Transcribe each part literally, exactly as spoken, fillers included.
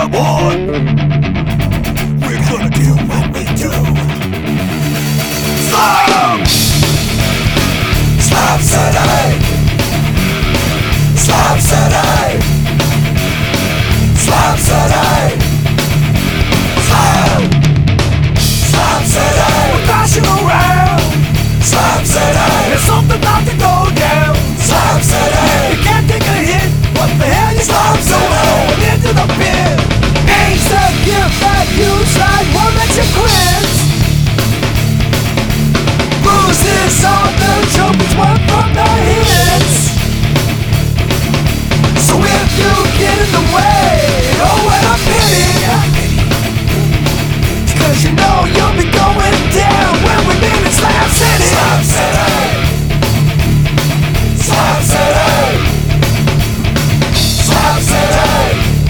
slam on. We're gonna do what we do. Slam! Slam City! Slam City! Slam City! Slam! Slam City! We're crashing around. Slam City! There's something about to go down. Slam City! You can't take a hit. What the hell you Slam City! Going into the pit. Ain't the gift that you tried won't let you quit. Bruises on the trophies won from the hits. So if you get in the way, oh what a pity. Cause you know you'll be going down when we're leaving Slam City. Slam City. Slam City. Slam City.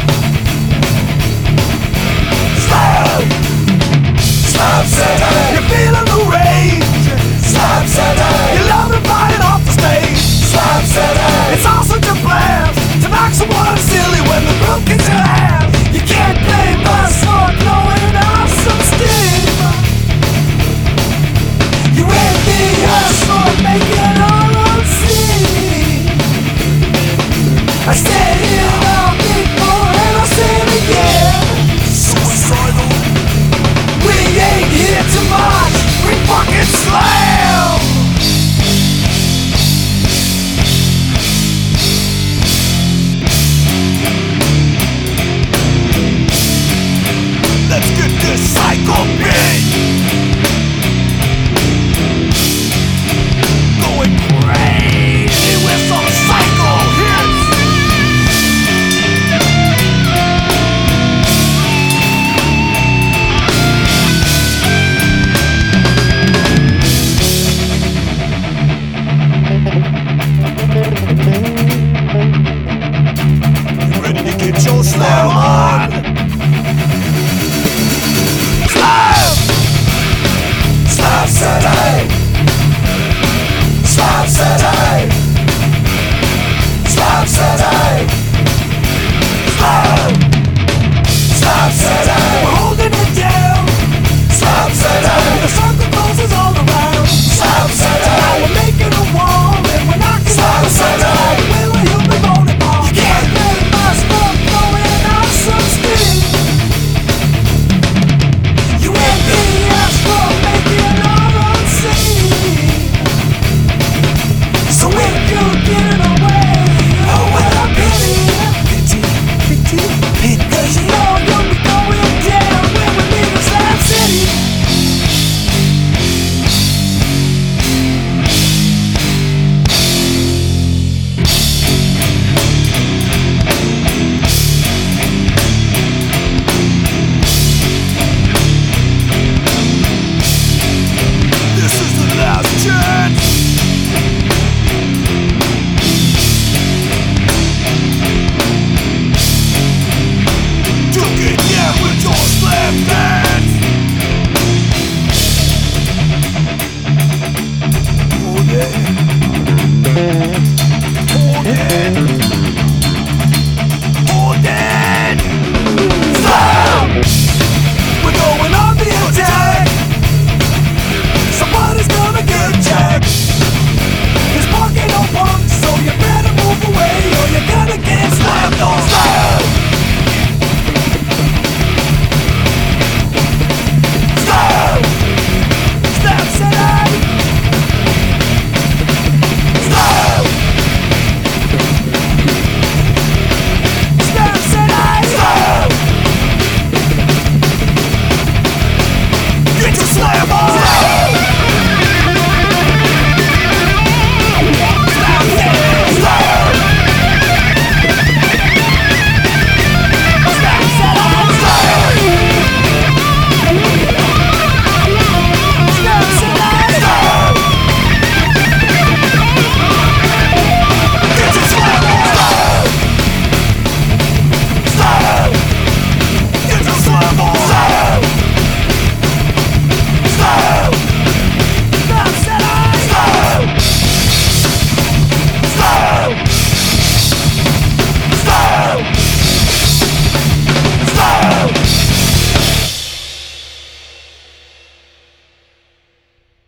Slam. Slam City. You're feeling the rage. Slam City. You love it flying off the stage. Slam City. It's all such a blast to knock someone silly when the room gets your ass. You can't blame us for blowing off some steam. You envy us for making our own scene. I said it all before and I'll say it again. Suicidal. We ain't here to march, we fucking slam. Let's get this cycle beat going crazy with some cycle hits. You ready to get your slam on?